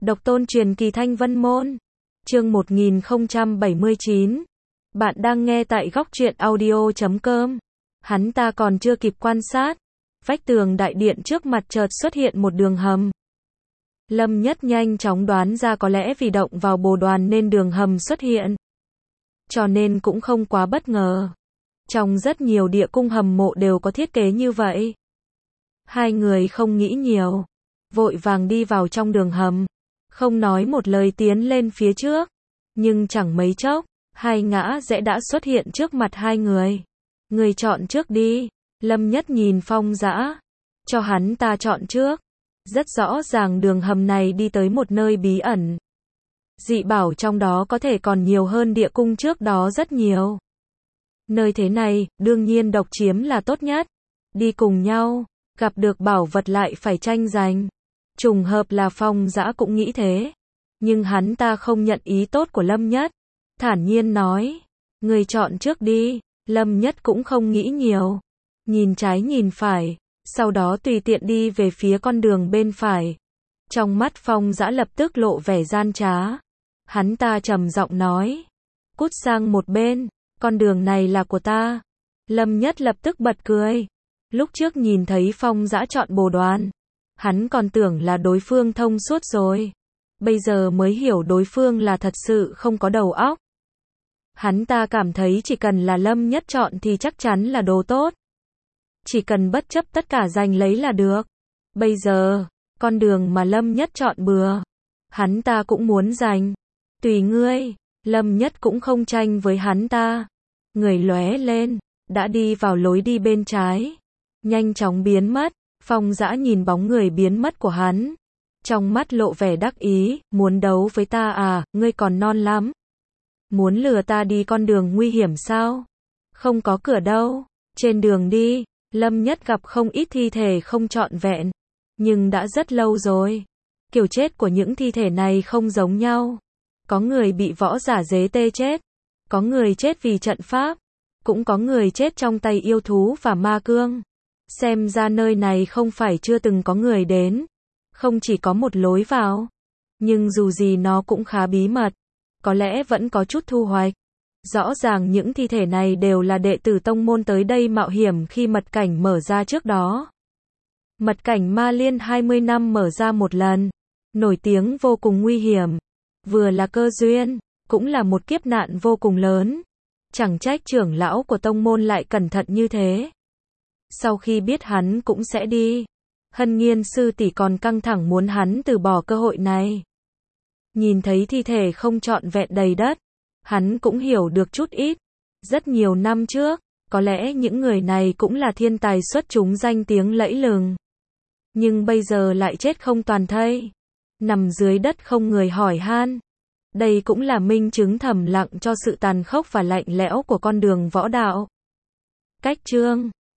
Độc tôn truyền kỳ Thanh Vân Môn. Chương 1079. Bạn đang nghe tại góc truyện audio.com. Hắn ta còn chưa kịp quan sát, vách tường đại điện trước mặt chợt xuất hiện một đường hầm. Lâm Nhất nhanh chóng đoán ra có lẽ vì động vào bồ đoàn nên đường hầm xuất hiện. Cho nên cũng không quá bất ngờ. Trong rất nhiều địa cung hầm mộ đều có thiết kế như vậy. Hai người không nghĩ nhiều, vội vàng đi vào trong đường hầm, không nói một lời tiến lên phía trước. Nhưng chẳng mấy chốc, hai ngã rẽ đã xuất hiện trước mặt hai người. Người chọn trước đi. Lâm Nhất nhìn Phong Dã, cho hắn ta chọn trước. Rất rõ ràng đường hầm này đi tới một nơi bí ẩn. Dị bảo trong đó có thể còn nhiều hơn địa cung trước đó rất nhiều. Nơi thế này, đương nhiên độc chiếm là tốt nhất. Đi cùng nhau, gặp được bảo vật lại phải tranh giành. Trùng hợp là Phong Dã cũng nghĩ thế. Nhưng hắn ta không nhận ý tốt của Lâm Nhất. Thản nhiên nói, người chọn trước đi. Lâm Nhất cũng không nghĩ nhiều. Nhìn trái nhìn phải, sau đó tùy tiện đi về phía con đường bên phải. Trong mắt Phong Dã lập tức lộ vẻ gian trá. Hắn ta trầm giọng nói, cút sang một bên, con đường này là của ta. Lâm Nhất lập tức bật cười. Lúc trước nhìn thấy Phong Dã chọn bồ đoàn, hắn còn tưởng là đối phương thông suốt rồi. Bây giờ mới hiểu đối phương là thật sự không có đầu óc. Hắn ta cảm thấy chỉ cần là Lâm Nhất chọn thì chắc chắn là đồ tốt. Chỉ cần bất chấp tất cả giành lấy là được. Bây giờ, con đường mà Lâm Nhất chọn bừa, hắn ta cũng muốn giành. Tùy ngươi. Lâm Nhất cũng không tranh với hắn ta. Người lóe lên, đã đi vào lối đi bên trái. Nhanh chóng biến mất. Phong Dã nhìn bóng người biến mất của hắn, trong mắt lộ vẻ đắc ý, muốn đấu với ta à, ngươi còn non lắm. Muốn lừa ta đi con đường nguy hiểm sao? Không có cửa đâu. Trên đường đi, Lâm Nhất gặp không ít thi thể không trọn vẹn. Nhưng đã rất lâu rồi. Kiểu chết của những thi thể này không giống nhau. Có người bị võ giả dế tê chết. Có người chết vì trận pháp. Cũng có người chết trong tay yêu thú và ma cương. Xem ra nơi này không phải chưa từng có người đến. Không chỉ có một lối vào. Nhưng dù gì nó cũng khá bí mật. Có lẽ vẫn có chút thu hoạch. Rõ ràng những thi thể này đều là đệ tử tông môn tới đây mạo hiểm khi mật cảnh mở ra trước đó. Mật cảnh Ma Liên 20 năm mở ra một lần. Nổi tiếng vô cùng nguy hiểm. Vừa là cơ duyên, cũng là một kiếp nạn vô cùng lớn. Chẳng trách trưởng lão của tông môn lại cẩn thận như thế. Sau khi biết hắn cũng sẽ đi, Hân Nghiên sư tỷ còn căng thẳng muốn hắn từ bỏ cơ hội này. Nhìn thấy thi thể không trọn vẹn đầy đất, hắn cũng hiểu được chút ít. Rất nhiều năm trước, có lẽ những người này cũng là thiên tài xuất chúng danh tiếng lẫy lừng. Nhưng bây giờ lại chết không toàn thây. Nằm dưới đất không người hỏi han. Đây cũng là minh chứng thầm lặng cho sự tàn khốc và lạnh lẽo của con đường võ đạo. Cách chương